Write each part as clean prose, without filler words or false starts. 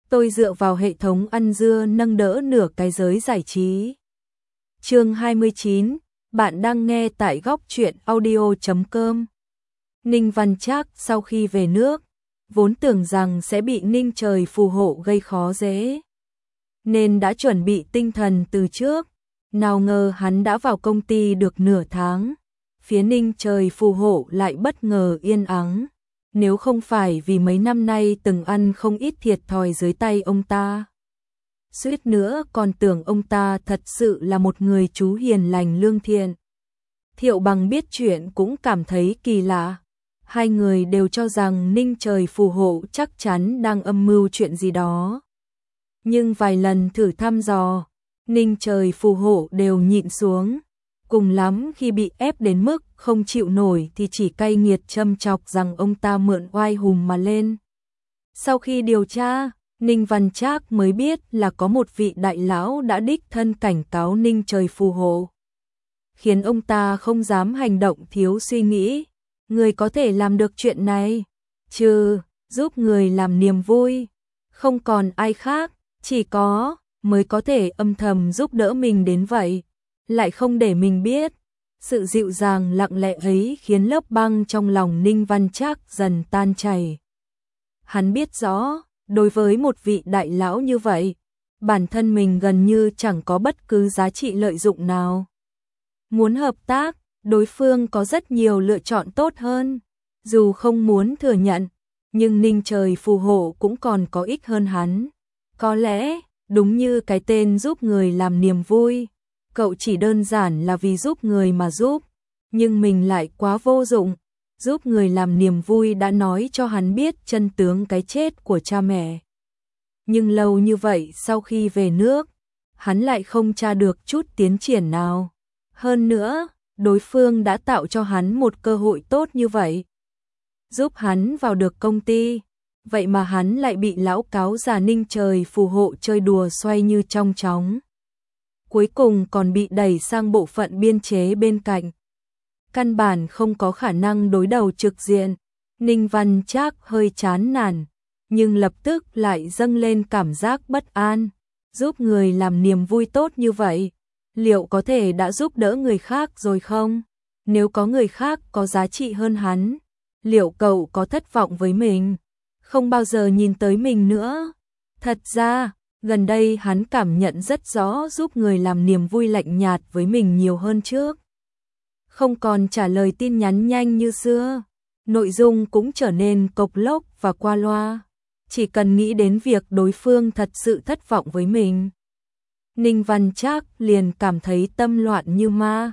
tôi dựa vào hệ thống ăn dưa nâng đỡ nửa cái giới giải trí. Chương 29, bạn đang nghe tại góc truyện audio.com. Ninh Văn Trác sau khi về nước, vốn tưởng rằng sẽ bị Ninh Trời phù hộ gây khó dễ, nên đã chuẩn bị tinh thần từ trước. Nào ngờ hắn đã vào công ty được nửa tháng, phía Ninh Trời phù hộ lại bất ngờ yên ắng. Nếu không phải vì mấy năm nay từng ăn không ít thiệt thòi dưới tay ông ta, suýt nữa còn tưởng ông ta thật sự là một người chú hiền lành lương thiện. Thiệu Bằng biết chuyện cũng cảm thấy kỳ lạ. Hai người đều cho rằng Ninh Trời phù hộ chắc chắn đang âm mưu chuyện gì đó. Nhưng vài lần thử thăm dò, Ninh Trời phù hộ đều nhịn xuống. Cùng lắm khi bị ép đến mức không chịu nổi thì chỉ cay nghiệt châm chọc rằng ông ta mượn oai hùng mà lên. Sau khi điều tra, Ninh Văn Trác mới biết là có một vị đại lão đã đích thân cảnh cáo Ninh Trời phù hộ, khiến ông ta không dám hành động thiếu suy nghĩ. Người có thể làm được chuyện này, trừ giúp người làm niềm vui, không còn ai khác, chỉ có mới có thể âm thầm giúp đỡ mình đến vậy, lại không để mình biết. Sự dịu dàng lặng lẽ ấy khiến lớp băng trong lòng Ninh Văn Trác dần tan chảy. Hắn biết rõ, đối với một vị đại lão như vậy, bản thân mình gần như chẳng có bất cứ giá trị lợi dụng nào. Muốn hợp tác, đối phương có rất nhiều lựa chọn tốt hơn. Dù không muốn thừa nhận, nhưng Ninh Trời phù hộ cũng còn có ích hơn hắn. Có lẽ, đúng như cái tên giúp người làm niềm vui, cậu chỉ đơn giản là vì giúp người mà giúp, nhưng mình lại quá vô dụng. Giúp người làm niềm vui đã nói cho hắn biết chân tướng cái chết của cha mẹ. Nhưng lâu như vậy sau khi về nước, hắn lại không tra được chút tiến triển nào. Hơn nữa, đối phương đã tạo cho hắn một cơ hội tốt như vậy, giúp hắn vào được công ty. Vậy mà hắn lại bị lão cáo già Ninh Trời phù hộ chơi đùa xoay như trong chóng. Cuối cùng còn bị đẩy sang bộ phận biên chế bên cạnh. Căn bản không có khả năng đối đầu trực diện. Ninh Văn Trác hơi chán nản, nhưng lập tức lại dâng lên cảm giác bất an. Giúp người làm niềm vui tốt như vậy, liệu có thể đã giúp đỡ người khác rồi không? Nếu có người khác có giá trị hơn hắn, liệu cậu có thất vọng với mình, không bao giờ nhìn tới mình nữa? Thật ra, gần đây hắn cảm nhận rất rõ giúp người làm niềm vui lạnh nhạt với mình nhiều hơn trước. Không còn trả lời tin nhắn nhanh như xưa, nội dung cũng trở nên cộc lốc và qua loa. Chỉ cần nghĩ đến việc đối phương thật sự thất vọng với mình, Ninh Văn Trác liền cảm thấy tâm loạn như ma.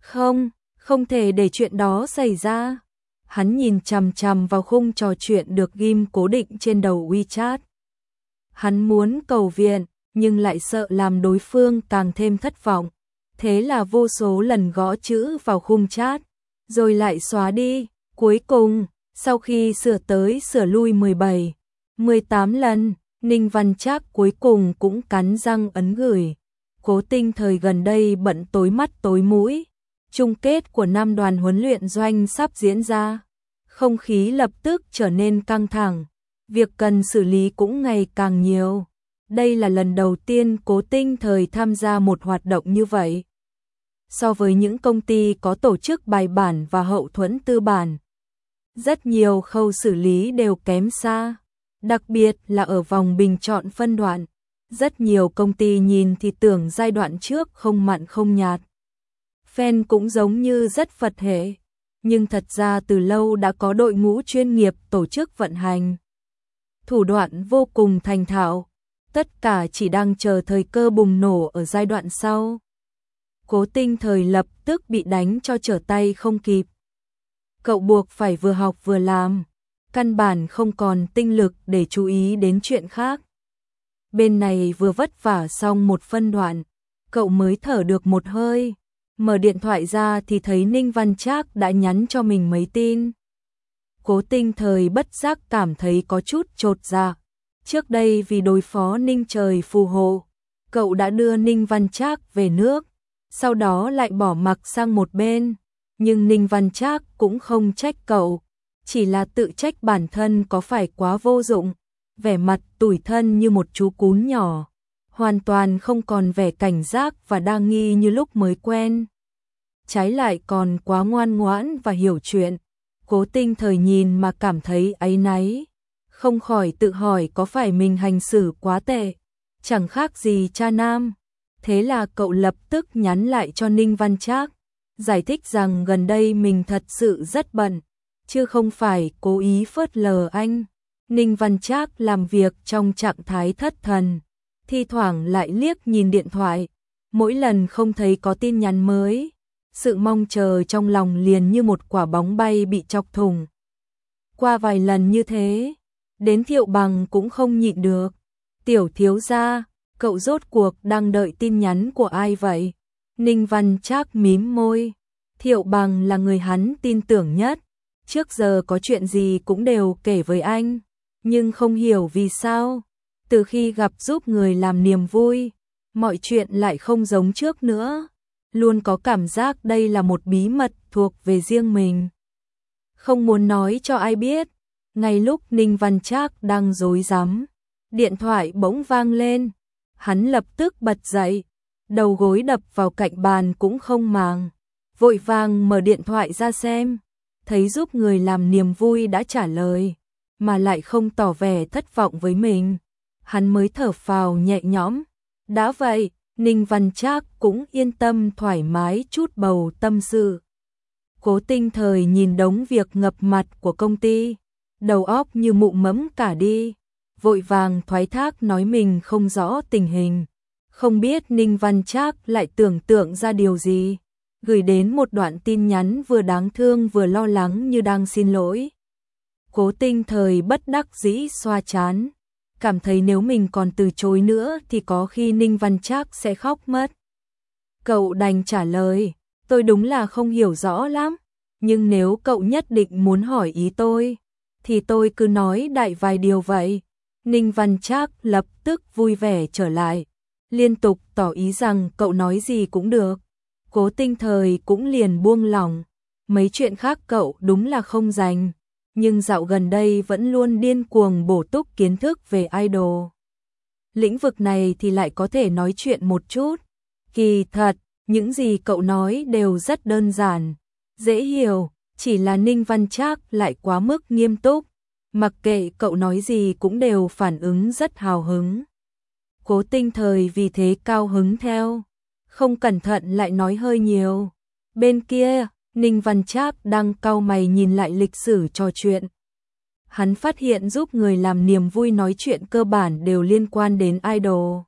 Không thể để chuyện đó xảy ra. Hắn nhìn chằm chằm vào khung trò chuyện được ghim cố định trên đầu WeChat. Hắn muốn cầu viện, nhưng lại sợ làm đối phương càng thêm thất vọng. Thế là vô số lần gõ chữ vào khung chat, rồi lại xóa đi. Cuối cùng, sau khi sửa tới sửa lui 17, 18 lần, Ninh Văn Trác cuối cùng cũng cắn răng ấn gửi. Cố Tinh thời gần đây bận tối mắt tối mũi. Chung kết của năm đoàn huấn luyện doanh sắp diễn ra. Không khí lập tức trở nên căng thẳng. Việc cần xử lý cũng ngày càng nhiều. Đây là lần đầu tiên Cố Tinh thời tham gia một hoạt động như vậy. So với những công ty có tổ chức bài bản và hậu thuẫn tư bản, rất nhiều khâu xử lý đều kém xa. Đặc biệt là ở vòng bình chọn phân đoạn, rất nhiều công ty nhìn thì tưởng giai đoạn trước không mặn không nhạt. Fan cũng giống như rất Phật hệ, nhưng thật ra từ lâu đã có đội ngũ chuyên nghiệp tổ chức vận hành. Thủ đoạn vô cùng thành thạo, tất cả chỉ đang chờ thời cơ bùng nổ ở giai đoạn sau. Cố Tinh thời lập tức bị đánh cho trở tay không kịp. Cậu buộc phải vừa học vừa làm, căn bản không còn tinh lực để chú ý đến chuyện khác. Bên này vừa vất vả xong một phân đoạn, cậu mới thở được một hơi. Mở điện thoại ra thì thấy Ninh Văn Trác đã nhắn cho mình mấy tin. Cố Tinh thời bất giác cảm thấy có chút chột dạ. Trước đây vì đối phó Ninh Trời phù hộ, cậu đã đưa Ninh Văn Trác về nước, sau đó lại bỏ mặc sang một bên. Nhưng Ninh Văn Trác cũng không trách cậu, chỉ là tự trách bản thân có phải quá vô dụng. vẻ mặt tủi thân như một chú cún nhỏ, hoàn toàn không còn vẻ cảnh giác và đa nghi như lúc mới quen. Trái lại còn quá ngoan ngoãn và hiểu chuyện. Cố Tinh Thời nhìn mà cảm thấy áy náy, không khỏi tự hỏi có phải mình hành xử quá tệ, chẳng khác gì cha nam. Thế là cậu lập tức nhắn lại cho Ninh Văn Trác, giải thích rằng gần đây mình thật sự rất bận, chứ không phải cố ý phớt lờ anh. Ninh Văn Trác làm việc trong trạng thái thất thần, thi thoảng lại liếc nhìn điện thoại, mỗi lần không thấy có tin nhắn mới, sự mong chờ trong lòng liền như một quả bóng bay bị chọc thủng. Qua vài lần như thế, đến Thiệu Bằng cũng không nhịn được. Tiểu thiếu gia, cậu rốt cuộc đang đợi tin nhắn của ai vậy? Ninh Văn Trác mím môi. Thiệu Bằng là người hắn tin tưởng nhất, trước giờ có chuyện gì cũng đều kể với anh, nhưng không hiểu vì sao, từ khi gặp giúp người làm niềm vui, mọi chuyện lại không giống trước nữa, luôn có cảm giác đây là một bí mật thuộc về riêng mình. Không muốn nói cho ai biết, ngay lúc Ninh Văn Trác đang rối rắm, điện thoại bỗng vang lên, hắn lập tức bật dậy, đầu gối đập vào cạnh bàn cũng không màng, vội vàng mở điện thoại ra xem, thấy giúp người làm niềm vui đã trả lời, mà lại không tỏ vẻ thất vọng với mình. Hắn mới thở phào nhẹ nhõm. Đã vậy, Ninh Văn Trác cũng yên tâm thoải mái chút bầu tâm sự. Cố Tinh Thời nhìn đống việc ngập mặt của công ty, đầu óc như mụ mẫm cả đi, vội vàng thoái thác nói mình không rõ tình hình. Không biết Ninh Văn Trác lại tưởng tượng ra điều gì, gửi đến một đoạn tin nhắn vừa đáng thương vừa lo lắng như đang xin lỗi. Cố Tinh Thời bất đắc dĩ xoa trán, cảm thấy nếu mình còn từ chối nữa thì có khi Ninh Văn Trác sẽ khóc mất. Cậu đành trả lời, tôi đúng là không hiểu rõ lắm, nhưng nếu cậu nhất định muốn hỏi ý tôi, thì tôi cứ nói đại vài điều vậy. Ninh Văn Trác lập tức vui vẻ trở lại, liên tục tỏ ý rằng cậu nói gì cũng được. Cố Tinh Thời cũng liền buông lỏng, mấy chuyện khác cậu đúng là không dành, nhưng dạo gần đây vẫn luôn điên cuồng bổ túc kiến thức về idol. Lĩnh vực này thì lại có thể nói chuyện một chút. Kỳ thật, những gì cậu nói đều rất đơn giản, dễ hiểu, chỉ là Ninh Văn Trác lại quá mức nghiêm túc, mặc kệ cậu nói gì cũng đều phản ứng rất hào hứng. Cố Tinh Thời vì thế cao hứng theo, không cẩn thận lại nói hơi nhiều. Bên kia, Ninh Văn Trác đang cau mày nhìn lại lịch sử trò chuyện. Hắn phát hiện giúp người làm niềm vui nói chuyện cơ bản đều liên quan đến idol,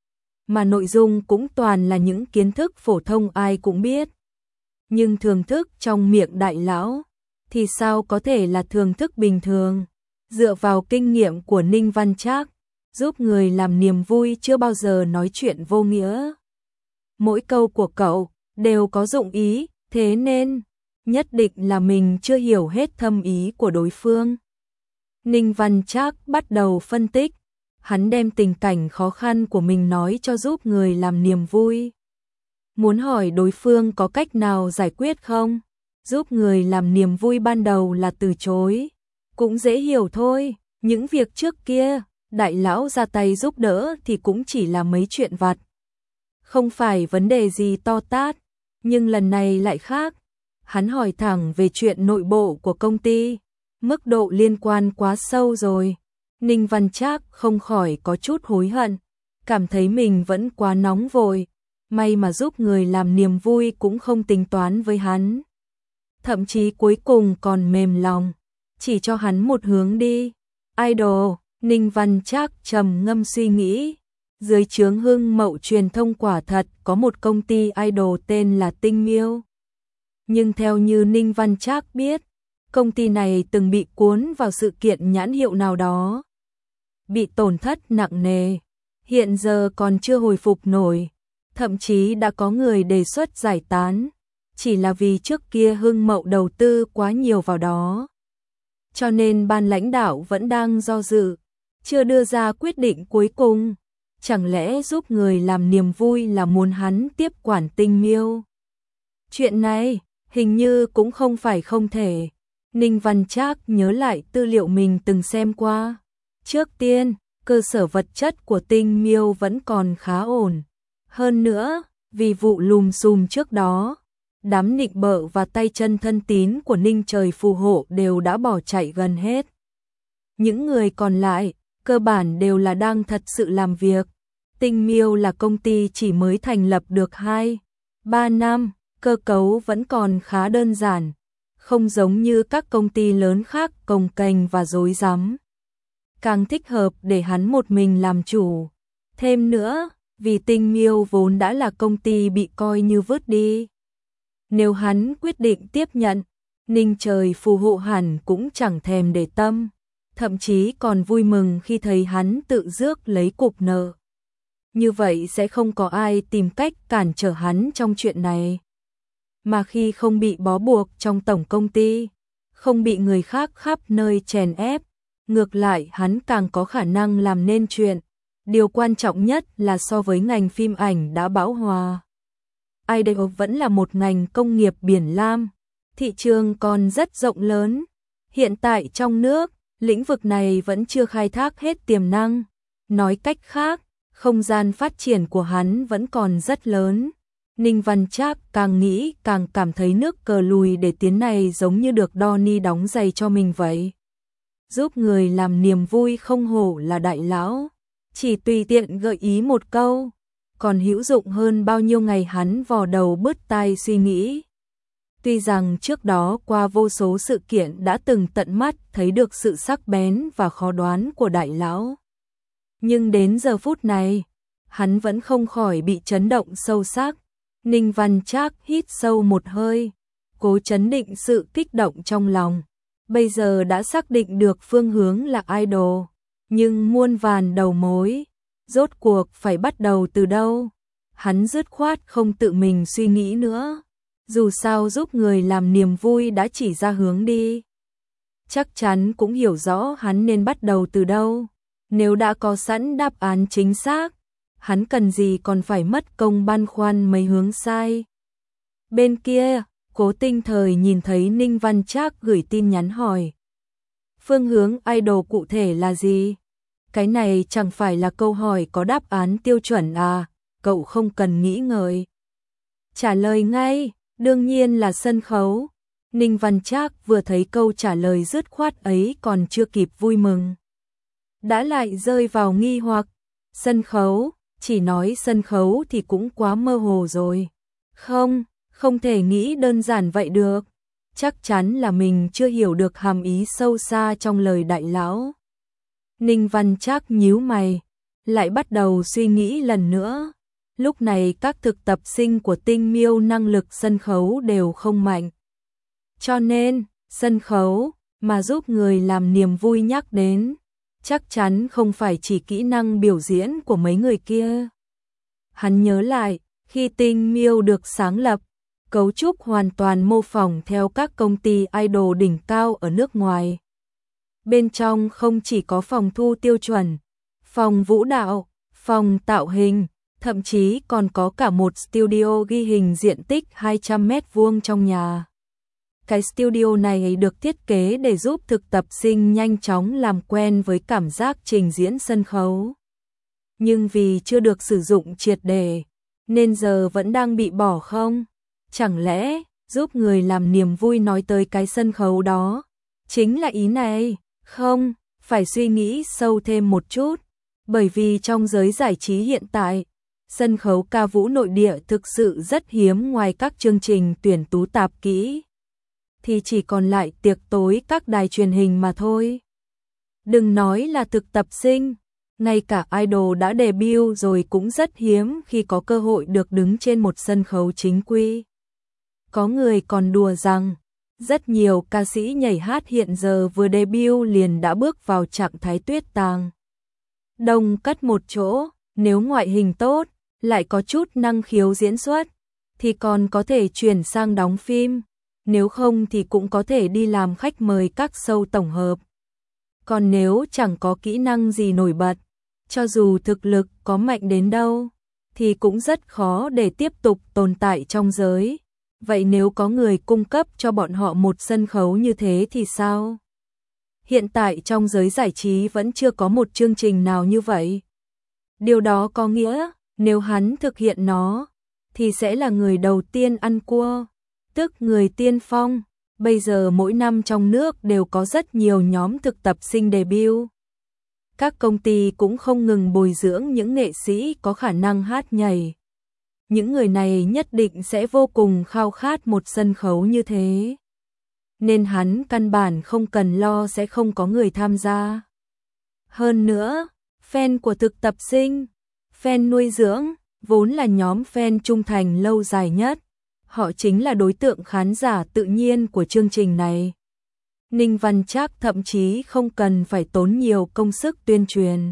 mà nội dung cũng toàn là những kiến thức phổ thông ai cũng biết. Nhưng thưởng thức trong miệng đại lão thì sao có thể là thưởng thức bình thường? Dựa vào kinh nghiệm của Ninh Văn Trác, giúp người làm niềm vui chưa bao giờ nói chuyện vô nghĩa. Mỗi câu của cậu đều có dụng ý, thế nên nhất định là mình chưa hiểu hết thâm ý của đối phương. Ninh Văn Trác bắt đầu phân tích, hắn đem tình cảnh khó khăn của mình nói cho giúp người làm niềm vui. Muốn hỏi đối phương có cách nào giải quyết không? Giúp người làm niềm vui ban đầu là từ chối, cũng dễ hiểu thôi, những việc trước kia, đại lão ra tay giúp đỡ thì cũng chỉ là mấy chuyện vặt. Không phải vấn đề gì to tát, nhưng lần này lại khác. Hắn hỏi thẳng về chuyện nội bộ của công ty, mức độ liên quan quá sâu rồi. Ninh Văn Trác không khỏi có chút hối hận, cảm thấy mình vẫn quá nóng vội, may mà giúp người làm niềm vui cũng không tính toán với hắn. Thậm chí cuối cùng còn mềm lòng, chỉ cho hắn một hướng đi. Idol, Ninh Văn Trác trầm ngâm suy nghĩ, dưới trướng Hưng Mậu truyền thông quả thật có một công ty idol tên là Tinh Miêu. Nhưng theo như Ninh Văn Trác biết, công ty này từng bị cuốn vào sự kiện nhãn hiệu nào đó, bị tổn thất nặng nề, hiện giờ còn chưa hồi phục nổi, thậm chí đã có người đề xuất giải tán, chỉ là vì trước kia Hưng Mậu đầu tư quá nhiều vào đó. Cho nên ban lãnh đạo vẫn đang do dự, chưa đưa ra quyết định cuối cùng. Chẳng lẽ giúp người làm niềm vui là muốn hắn tiếp quản Tinh Miêu? Chuyện này hình như cũng không phải không thể. Ninh Văn Trác nhớ lại tư liệu mình từng xem qua. Trước tiên, cơ sở vật chất của Tinh Miêu vẫn còn khá ổn. Hơn nữa, vì vụ lùm xùm trước đó, đám nịnh bợ và tay chân thân tín của Ninh Trời phù hộ đều đã bỏ chạy gần hết. Những người còn lại, cơ bản đều là đang thật sự làm việc. Tinh Miêu là công ty chỉ mới thành lập được 2-3 năm, cơ cấu vẫn còn khá đơn giản, không giống như các công ty lớn khác cồng kềnh và rối rắm. Càng thích hợp để hắn một mình làm chủ. Thêm nữa, vì Tinh Miêu vốn đã là công ty bị coi như vứt đi. Nếu hắn quyết định tiếp nhận, Ninh Trời phù hộ hẳn cũng chẳng thèm để tâm, thậm chí còn vui mừng khi thấy hắn tự rước lấy cục nợ. Như vậy sẽ không có ai tìm cách cản trở hắn trong chuyện này. Mà khi không bị bó buộc trong tổng công ty, không bị người khác khắp nơi chèn ép, ngược lại hắn càng có khả năng làm nên chuyện. Điều quan trọng nhất là so với ngành phim ảnh đã bão hòa, idol vẫn là một ngành công nghiệp biển lam, thị trường còn rất rộng lớn. Hiện tại trong nước, lĩnh vực này vẫn chưa khai thác hết tiềm năng. Nói cách khác, không gian phát triển của hắn vẫn còn rất lớn. Ninh Văn Trác càng nghĩ càng cảm thấy nước cờ lùi để tiến này giống như được Donnie đóng giày cho mình vậy. Giúp người làm niềm vui không hổ là đại lão. Chỉ tùy tiện gợi ý một câu, còn hữu dụng hơn bao nhiêu ngày hắn vò đầu bứt tai suy nghĩ. Tuy rằng trước đó qua vô số sự kiện đã từng tận mắt thấy được sự sắc bén và khó đoán của đại lão, nhưng đến giờ phút này, hắn vẫn không khỏi bị chấn động sâu sắc. Ninh Văn Trác hít sâu một hơi, cố trấn định sự kích động trong lòng. Bây giờ đã xác định được phương hướng là idol, nhưng muôn vàn đầu mối, rốt cuộc phải bắt đầu từ đâu? Hắn dứt khoát không tự mình suy nghĩ nữa. Dù sao giúp người làm niềm vui đã chỉ ra hướng đi, chắc chắn cũng hiểu rõ hắn nên bắt đầu từ đâu. Nếu đã có sẵn đáp án chính xác, hắn cần gì còn phải mất công băn khoăn mấy hướng sai. Bên kia, Cố Tinh Thời nhìn thấy Ninh Văn Trác gửi tin nhắn hỏi. Phương hướng idol cụ thể là gì? Cái này chẳng phải là câu hỏi có đáp án tiêu chuẩn à, cậu không cần nghĩ ngợi. Trả lời ngay, đương nhiên là sân khấu. Ninh Văn Trác vừa thấy câu trả lời dứt khoát ấy còn chưa kịp vui mừng, đã lại rơi vào nghi hoặc. Sân khấu, chỉ nói sân khấu thì cũng quá mơ hồ rồi. Không thể nghĩ đơn giản vậy được. Chắc chắn là mình chưa hiểu được hàm ý sâu xa trong lời đại lão. Ninh Văn Trác nhíu mày, lại bắt đầu suy nghĩ lần nữa. Lúc này các thực tập sinh của Tinh Miêu năng lực sân khấu đều không mạnh. Cho nên, sân khấu mà giúp người làm niềm vui nhắc đến, chắc chắn không phải chỉ kỹ năng biểu diễn của mấy người kia. Hắn nhớ lại, khi Tinh Miêu được sáng lập, cấu trúc hoàn toàn mô phỏng theo các công ty idol đỉnh cao ở nước ngoài. Bên trong không chỉ có phòng thu tiêu chuẩn, phòng vũ đạo, phòng tạo hình, thậm chí còn có cả một studio ghi hình diện tích 200 mét vuông trong nhà. Cái studio này được thiết kế để giúp thực tập sinh nhanh chóng làm quen với cảm giác trình diễn sân khấu. Nhưng vì chưa được sử dụng triệt để, nên giờ vẫn đang bị bỏ không? Chẳng lẽ, giúp người làm niềm vui nói tới cái sân khấu đó, chính là ý này? Không, phải suy nghĩ sâu thêm một chút. Bởi vì trong giới giải trí hiện tại, sân khấu ca vũ nội địa thực sự rất hiếm, ngoài các chương trình tuyển tú tạp kỹ thì chỉ còn lại tiệc tối các đài truyền hình mà thôi. Đừng nói là thực tập sinh, ngay cả idol đã debut rồi cũng rất hiếm khi có cơ hội được đứng trên một sân khấu chính quy. Có người còn đùa rằng, rất nhiều ca sĩ nhảy hát hiện giờ vừa debut liền đã bước vào trạng thái tuyết tàng. Đông cất một chỗ, nếu ngoại hình tốt, lại có chút năng khiếu diễn xuất, thì còn có thể chuyển sang đóng phim. Nếu không thì cũng có thể đi làm khách mời các show tổng hợp. Còn nếu chẳng có kỹ năng gì nổi bật, cho dù thực lực có mạnh đến đâu, thì cũng rất khó để tiếp tục tồn tại trong giới. Vậy nếu có người cung cấp cho bọn họ một sân khấu như thế thì sao? Hiện tại trong giới giải trí vẫn chưa có một chương trình nào như vậy. Điều đó có nghĩa, nếu hắn thực hiện nó, thì sẽ là người đầu tiên ăn cua, tức người tiên phong. Bây giờ mỗi năm trong nước đều có rất nhiều nhóm thực tập sinh debut. Các công ty cũng không ngừng bồi dưỡng những nghệ sĩ có khả năng hát nhảy. Những người này nhất định sẽ vô cùng khao khát một sân khấu như thế. Nên hắn căn bản không cần lo sẽ không có người tham gia. Hơn nữa, fan của thực tập sinh, fan nuôi dưỡng, vốn là nhóm fan trung thành lâu dài nhất. Họ chính là đối tượng khán giả tự nhiên của chương trình này. Ninh Văn Trác thậm chí không cần phải tốn nhiều công sức tuyên truyền.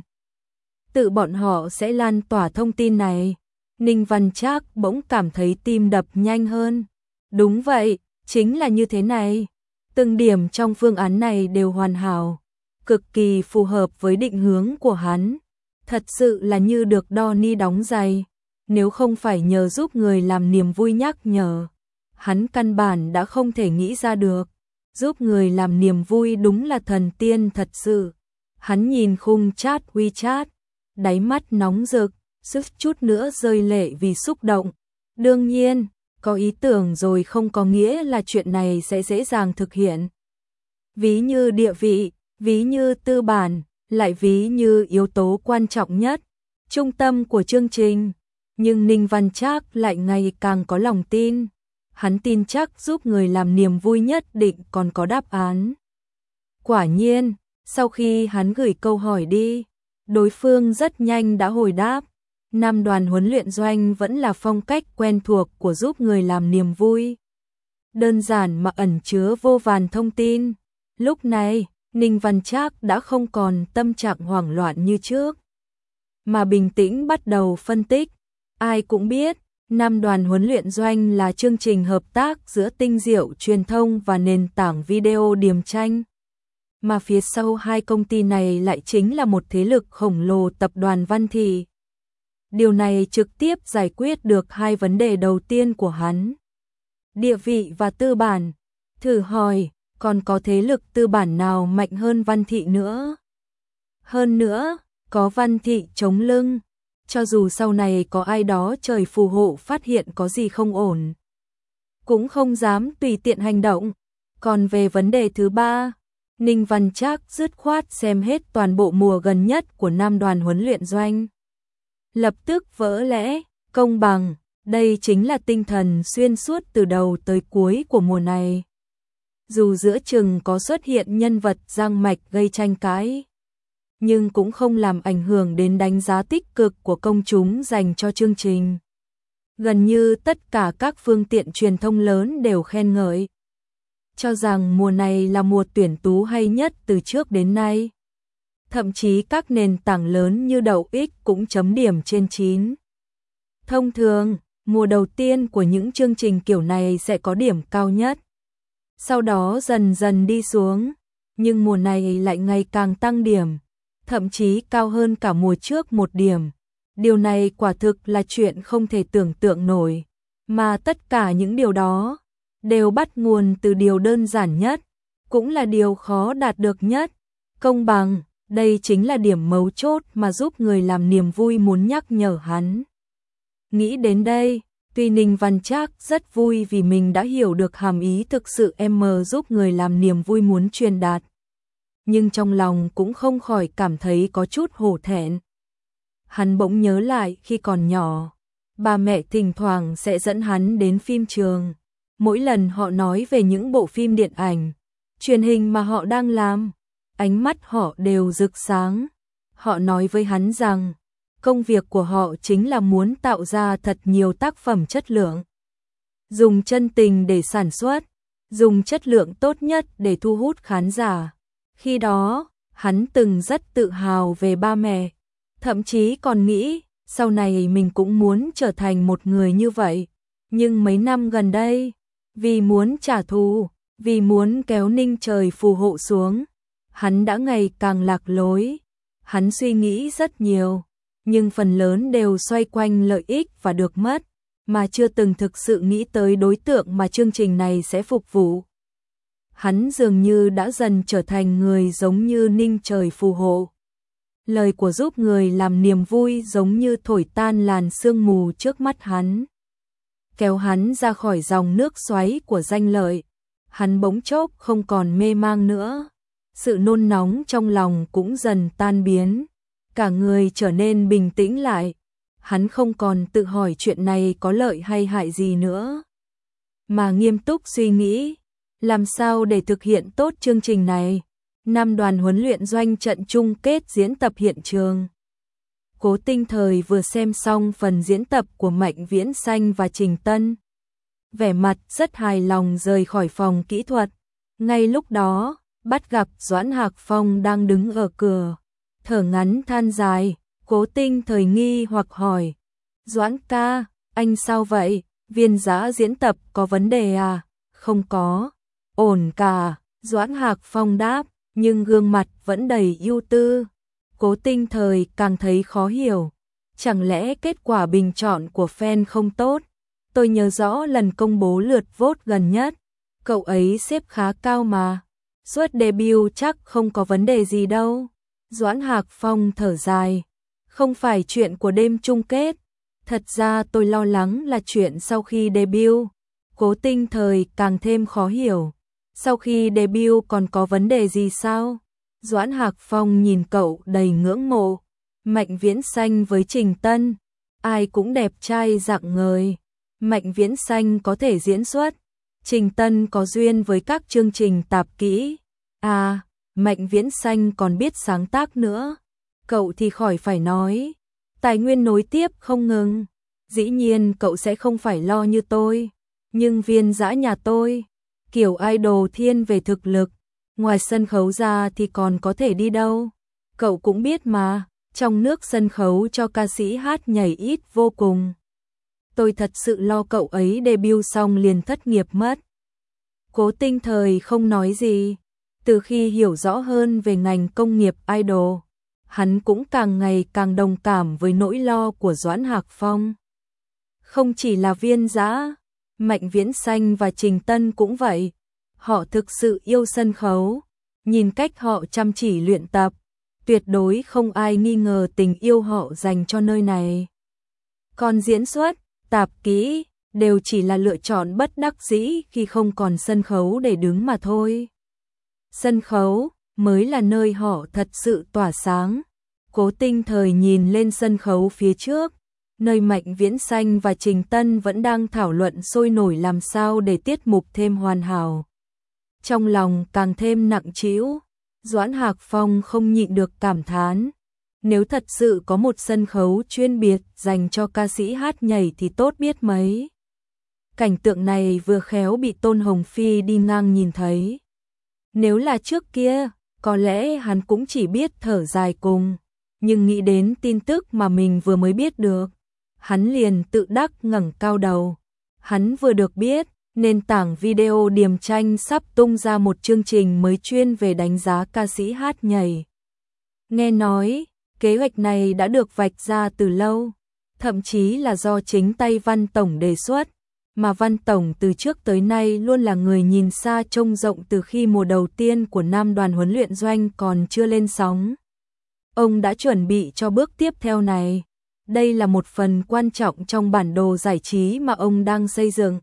Tự bọn họ sẽ lan tỏa thông tin này. Ninh Văn Trác bỗng cảm thấy tim đập nhanh hơn. Đúng vậy, chính là như thế này. Từng điểm trong phương án này đều hoàn hảo, cực kỳ phù hợp với định hướng của hắn. Thật sự là như được Donnie đóng giày. Nếu không phải nhờ giúp người làm niềm vui nhắc nhở, hắn căn bản đã không thể nghĩ ra được. Giúp người làm niềm vui đúng là thần tiên thật sự. Hắn nhìn khung chat WeChat, đáy mắt nóng rực, suýt chút nữa rơi lệ vì xúc động. Đương nhiên, có ý tưởng rồi không có nghĩa là chuyện này sẽ dễ dàng thực hiện. Ví như địa vị, ví như tư bản, lại ví như yếu tố quan trọng nhất, trung tâm của chương trình. Nhưng Ninh Văn Trác lại ngày càng có lòng tin. Hắn tin chắc giúp người làm niềm vui nhất định còn có đáp án. Quả nhiên, sau khi hắn gửi câu hỏi đi, đối phương rất nhanh đã hồi đáp. Nam đoàn huấn luyện doanh vẫn là phong cách quen thuộc của giúp người làm niềm vui. Đơn giản mà ẩn chứa vô vàn thông tin. Lúc này, Ninh Văn Trác đã không còn tâm trạng hoảng loạn như trước, mà bình tĩnh bắt đầu phân tích. Ai cũng biết, Nam đoàn huấn luyện doanh là chương trình hợp tác giữa Tinh Diệu truyền thông và nền tảng video Điềm Tranh. Mà phía sau hai công ty này lại chính là một thế lực khổng lồ tập đoàn Văn Thị. Điều này trực tiếp giải quyết được hai vấn đề đầu tiên của hắn. Địa vị và tư bản. Thử hỏi, còn có thế lực tư bản nào mạnh hơn Văn Thị nữa? Hơn nữa, có Văn Thị chống lưng. Cho dù sau này có ai đó trời phù hộ phát hiện có gì không ổn, cũng không dám tùy tiện hành động. Còn về vấn đề thứ ba, Ninh Văn Trác dứt khoát xem hết toàn bộ mùa gần nhất của Nam đoàn huấn luyện doanh. Lập tức vỡ lẽ, công bằng, đây chính là tinh thần xuyên suốt từ đầu tới cuối của mùa này. Dù giữa chừng có xuất hiện nhân vật giang mạch gây tranh cãi, nhưng cũng không làm ảnh hưởng đến đánh giá tích cực của công chúng dành cho chương trình. Gần như tất cả các phương tiện truyền thông lớn đều khen ngợi, cho rằng mùa này là mùa tuyển tú hay nhất từ trước đến nay. Thậm chí các nền tảng lớn như Đậu X cũng chấm điểm trên 9. Thông thường, mùa đầu tiên của những chương trình kiểu này sẽ có điểm cao nhất, sau đó dần dần đi xuống, nhưng mùa này lại ngày càng tăng điểm, thậm chí cao hơn cả mùa trước 1 điểm. Điều này quả thực là chuyện không thể tưởng tượng nổi, mà tất cả những điều đó đều bắt nguồn từ điều đơn giản nhất, cũng là điều khó đạt được nhất, công bằng. Đây chính là điểm mấu chốt mà giúp người làm niềm vui muốn nhắc nhở hắn. Nghĩ đến đây, tuy Ninh Văn Trác rất vui vì mình đã hiểu được hàm ý thực sự giúp người làm niềm vui muốn truyền đạt, nhưng trong lòng cũng không khỏi cảm thấy có chút hổ thẹn. Hắn bỗng nhớ lại khi còn nhỏ, ba mẹ thỉnh thoảng sẽ dẫn hắn đến phim trường. Mỗi lần họ nói về những bộ phim điện ảnh, truyền hình mà họ đang làm, ánh mắt họ đều rực sáng. Họ nói với hắn rằng, công việc của họ chính là muốn tạo ra thật nhiều tác phẩm chất lượng. Dùng chân tình để sản xuất, dùng chất lượng tốt nhất để thu hút khán giả. Khi đó, hắn từng rất tự hào về ba mẹ, thậm chí còn nghĩ, sau này mình cũng muốn trở thành một người như vậy. Nhưng mấy năm gần đây, vì muốn trả thù, vì muốn kéo Ninh trời phù hộ xuống, hắn đã ngày càng lạc lối. Hắn suy nghĩ rất nhiều, nhưng phần lớn đều xoay quanh lợi ích và được mất, mà chưa từng thực sự nghĩ tới đối tượng mà chương trình này sẽ phục vụ. hắn dường như đã dần trở thành người giống như ninh trời phù hộ. Lời của giúp người làm niềm vui giống như thổi tan làn sương mù trước mắt hắn, kéo hắn ra khỏi dòng nước xoáy của danh lợi. Hắn bỗng chốc không còn mê mang nữa, sự nôn nóng trong lòng cũng dần tan biến, cả người trở nên bình tĩnh lại. Hắn không còn tự hỏi chuyện này có lợi hay hại gì nữa, mà nghiêm túc suy nghĩ, làm sao để thực hiện tốt chương trình này. Nam đoàn huấn luyện doanh trận chung kết diễn tập hiện trường. Cố Tinh Thời vừa xem xong phần diễn tập của Mạnh Viễn Xanh và Trình Tân, vẻ mặt rất hài lòng rời khỏi phòng kỹ thuật. Ngay lúc đó, bắt gặp Doãn Hạc Phong đang đứng ở cửa, thở ngắn than dài. Cố Tinh Thời nghi hoặc hỏi: Doãn ca, anh sao vậy? Viên Dã diễn tập có vấn đề à? Không có, ổn cả, Doãn Hạc Phong đáp, nhưng gương mặt vẫn đầy ưu tư. Cố Tinh Thời càng thấy khó hiểu, chẳng lẽ kết quả bình chọn của fan không tốt? Tôi nhớ rõ lần công bố lượt vote gần nhất, cậu ấy xếp khá cao mà. Suốt debut chắc không có vấn đề gì đâu. Doãn Hạc Phong thở dài, không phải chuyện của đêm chung kết. Thật ra tôi lo lắng là chuyện sau khi debut. Cố Tinh Thời càng thêm khó hiểu. Sau khi debut còn có vấn đề gì sao? Doãn Hạc Phong nhìn cậu đầy ngưỡng mộ. Mạnh Viễn Xanh với Trình Tân, ai cũng đẹp trai rạng ngời. Mạnh Viễn Xanh có thể diễn xuất, Trình Tân có duyên với các chương trình tạp kỹ. À, Mạnh Viễn Xanh còn biết sáng tác nữa. Cậu thì khỏi phải nói, tài nguyên nối tiếp không ngừng. Dĩ nhiên cậu sẽ không phải lo như tôi, nhưng Viên Dã nhà tôi, kiểu idol thiên về thực lực, ngoài sân khấu ra thì còn có thể đi đâu. Cậu cũng biết mà, trong nước sân khấu cho ca sĩ hát nhảy ít vô cùng. Tôi thật sự lo cậu ấy debut xong liền thất nghiệp mất. Cố Tinh Thời không nói gì. Từ khi hiểu rõ hơn về ngành công nghiệp idol, hắn cũng càng ngày càng đồng cảm với nỗi lo của Doãn Hạc Phong. Không chỉ là Viên Dã, Mạnh Viễn Xanh và Trình Tân cũng vậy. Họ thực sự yêu sân khấu, nhìn cách họ chăm chỉ luyện tập, tuyệt đối không ai nghi ngờ tình yêu họ dành cho nơi này. Còn diễn xuất, tạp kỹ, đều chỉ là lựa chọn bất đắc dĩ khi không còn sân khấu để đứng mà thôi. Sân khấu mới là nơi họ thật sự tỏa sáng. Cố Tinh Thời nhìn lên sân khấu phía trước, nơi Mạnh Viễn Xanh và Trình Tân vẫn đang thảo luận sôi nổi làm sao để tiết mục thêm hoàn hảo. Trong lòng càng thêm nặng trĩu, Doãn Hạc Phong không nhịn được cảm thán. Nếu thật sự có một sân khấu chuyên biệt dành cho ca sĩ hát nhảy thì tốt biết mấy. Cảnh tượng này vừa khéo bị Tôn Hồng Phi đi ngang nhìn thấy. Nếu là trước kia, có lẽ hắn cũng chỉ biết thở dài cùng, nhưng nghĩ đến tin tức mà mình vừa mới biết được, hắn liền tự đắc ngẩng cao đầu. Hắn vừa được biết, nền tảng video Điềm Tranh sắp tung ra một chương trình mới chuyên về đánh giá ca sĩ hát nhảy. Nghe nói, kế hoạch này đã được vạch ra từ lâu, thậm chí là do chính tay Văn Tổng đề xuất, mà Văn Tổng từ trước tới nay luôn là người nhìn xa trông rộng từ khi mùa đầu tiên của Nam đoàn huấn luyện doanh còn chưa lên sóng. Ông đã chuẩn bị cho bước tiếp theo này. Đây là một phần quan trọng trong bản đồ giải trí mà ông đang xây dựng.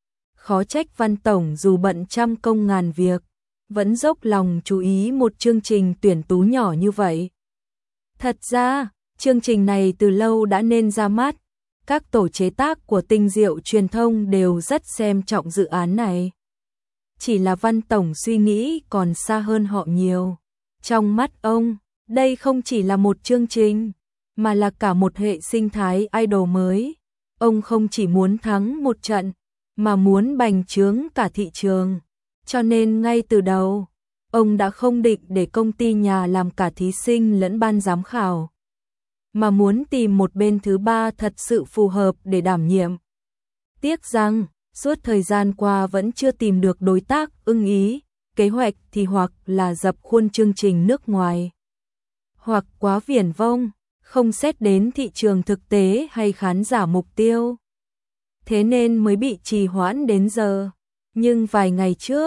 Khó trách Văn Tổng dù bận trăm công ngàn việc, vẫn dốc lòng chú ý một chương trình tuyển tú nhỏ như vậy. Thật ra, chương trình này từ lâu đã nên ra mắt. Các tổ chế tác của Tinh Diệu Truyền thông đều rất xem trọng dự án này. Chỉ là Văn Tổng suy nghĩ còn xa hơn họ nhiều. Trong mắt ông, đây không chỉ là một chương trình, mà là cả một hệ sinh thái idol mới. Ông không chỉ muốn thắng một trận, mà muốn bành trướng cả thị trường. Cho nên ngay từ đầu, ông đã không định để công ty nhà làm cả thí sinh lẫn ban giám khảo, mà muốn tìm một bên thứ ba thật sự phù hợp để đảm nhiệm. Tiếc rằng, suốt thời gian qua vẫn chưa tìm được đối tác ưng ý, kế hoạch thì hoặc là dập khuôn chương trình nước ngoài, hoặc quá viển vông, không xét đến thị trường thực tế hay khán giả mục tiêu. Thế nên mới bị trì hoãn đến giờ. Nhưng vài ngày trước,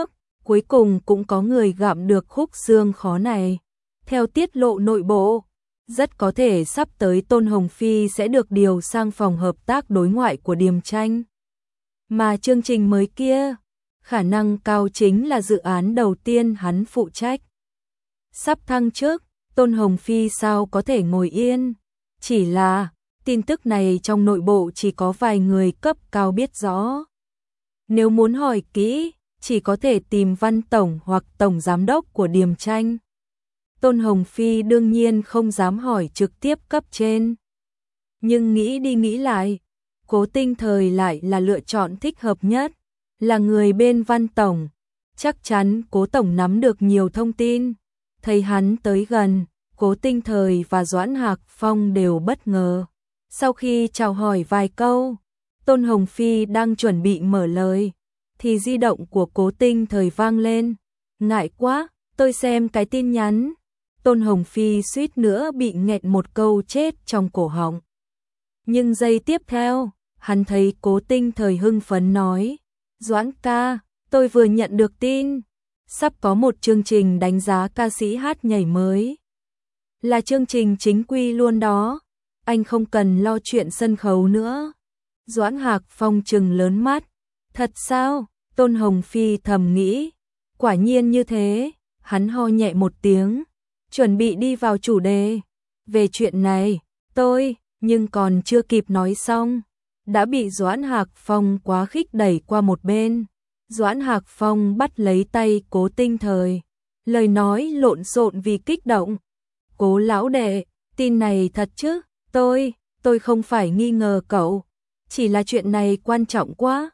cuối cùng cũng có người gặm được khúc xương khó này. Theo tiết lộ nội bộ, rất có thể sắp tới Tôn Hồng Phi sẽ được điều sang phòng hợp tác đối ngoại của Điềm Tranh. Mà chương trình mới kia, khả năng cao chính là dự án đầu tiên hắn phụ trách. Sắp thăng chức, Tôn Hồng Phi sao có thể ngồi yên, chỉ là tin tức này trong nội bộ chỉ có vài người cấp cao biết rõ. Nếu muốn hỏi kỹ, chỉ có thể tìm Văn Tổng hoặc Tổng Giám đốc của Điềm Tranh. Tôn Hồng Phi đương nhiên không dám hỏi trực tiếp cấp trên. Nhưng nghĩ đi nghĩ lại, Cố Tinh Thời lại là lựa chọn thích hợp nhất, là người bên Văn Tổng. Chắc chắn Cố Tổng nắm được nhiều thông tin. Thấy hắn tới gần, Cố Tinh Thời và Doãn Hạc Phong đều bất ngờ. Sau khi chào hỏi vài câu, Tôn Hồng Phi đang chuẩn bị mở lời, thì di động của Cố Tinh Thời vang lên. Ngại quá, tôi xem cái tin nhắn. Tôn Hồng Phi suýt nữa bị nghẹn một câu chết trong cổ họng. Nhưng giây tiếp theo, hắn thấy Cố Tinh Thời hưng phấn nói, Doãn ca, tôi vừa nhận được tin, sắp có một chương trình đánh giá ca sĩ hát nhảy mới. Là chương trình chính quy luôn đó, anh không cần lo chuyện sân khấu nữa. Doãn Hạc Phong trừng lớn mắt, thật sao? Tôn Hồng Phi thầm nghĩ, quả nhiên như thế, hắn ho nhẹ một tiếng, chuẩn bị đi vào chủ đề. Về chuyện này, nhưng còn chưa kịp nói xong, đã bị Doãn Hạc Phong quá khích đẩy qua một bên. Doãn Hạc Phong bắt lấy tay Cố Tinh Thời, lời nói lộn xộn vì kích động. Cố lão đệ, tin này thật chứ? Tôi không phải nghi ngờ cậu, chỉ là chuyện này quan trọng quá.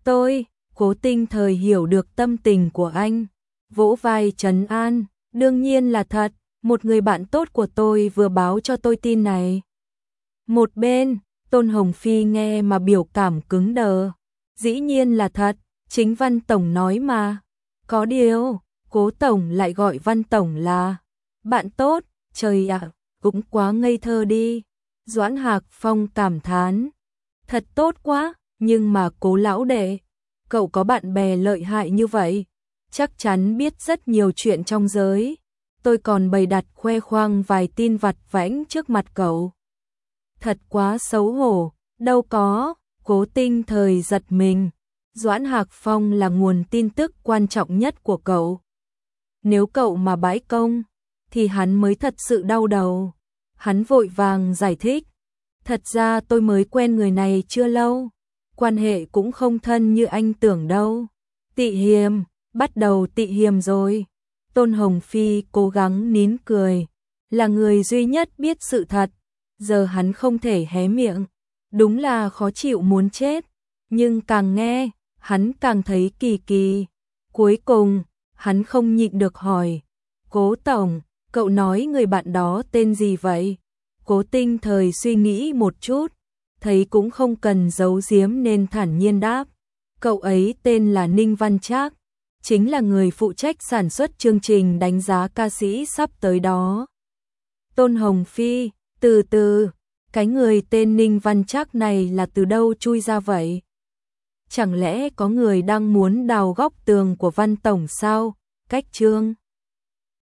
Cố Tinh Thời hiểu được tâm tình của anh, vỗ vai trấn an, đương nhiên là thật, một người bạn tốt của tôi vừa báo cho tôi tin này. Một bên, Tôn Hồng Phi nghe mà biểu cảm cứng đờ, dĩ nhiên là thật, chính Văn Tổng nói mà. Có điều, Cố Tổng lại gọi Văn Tổng là bạn tốt, trời ạ, cũng quá ngây thơ đi. Doãn Hạc Phong cảm thán, thật tốt quá, nhưng mà Cố lão đệ, cậu có bạn bè lợi hại như vậy, chắc chắn biết rất nhiều chuyện trong giới. Tôi còn bày đặt khoe khoang vài tin vặt vãnh trước mặt cậu. Thật quá xấu hổ, đâu có. Cố Tinh Thời giật mình, Doãn Hạc Phong là nguồn tin tức quan trọng nhất của cậu. Nếu cậu mà bãi công, thì hắn mới thật sự đau đầu. Hắn vội vàng giải thích, thật ra tôi mới quen người này chưa lâu, quan hệ cũng không thân như anh tưởng đâu. Tị hiềm, bắt đầu tị hiềm rồi. Tôn Hồng Phi cố gắng nín cười, là người duy nhất biết sự thật, giờ hắn không thể hé miệng, đúng là khó chịu muốn chết, nhưng càng nghe, hắn càng thấy kỳ kỳ. Cuối cùng, hắn không nhịn được hỏi, Cố Tổng, cậu nói người bạn đó tên gì vậy? Cố Tinh Thời suy nghĩ một chút, thấy cũng không cần giấu giếm nên thản nhiên đáp, cậu ấy tên là Ninh Văn Trác, chính là người phụ trách sản xuất chương trình đánh giá ca sĩ sắp tới đó. Tôn Hồng Phi, từ từ, cái người tên Ninh Văn Trác này là từ đâu chui ra vậy? Chẳng lẽ có người đang muốn đào góc tường của Văn Tổng sao? Cách chương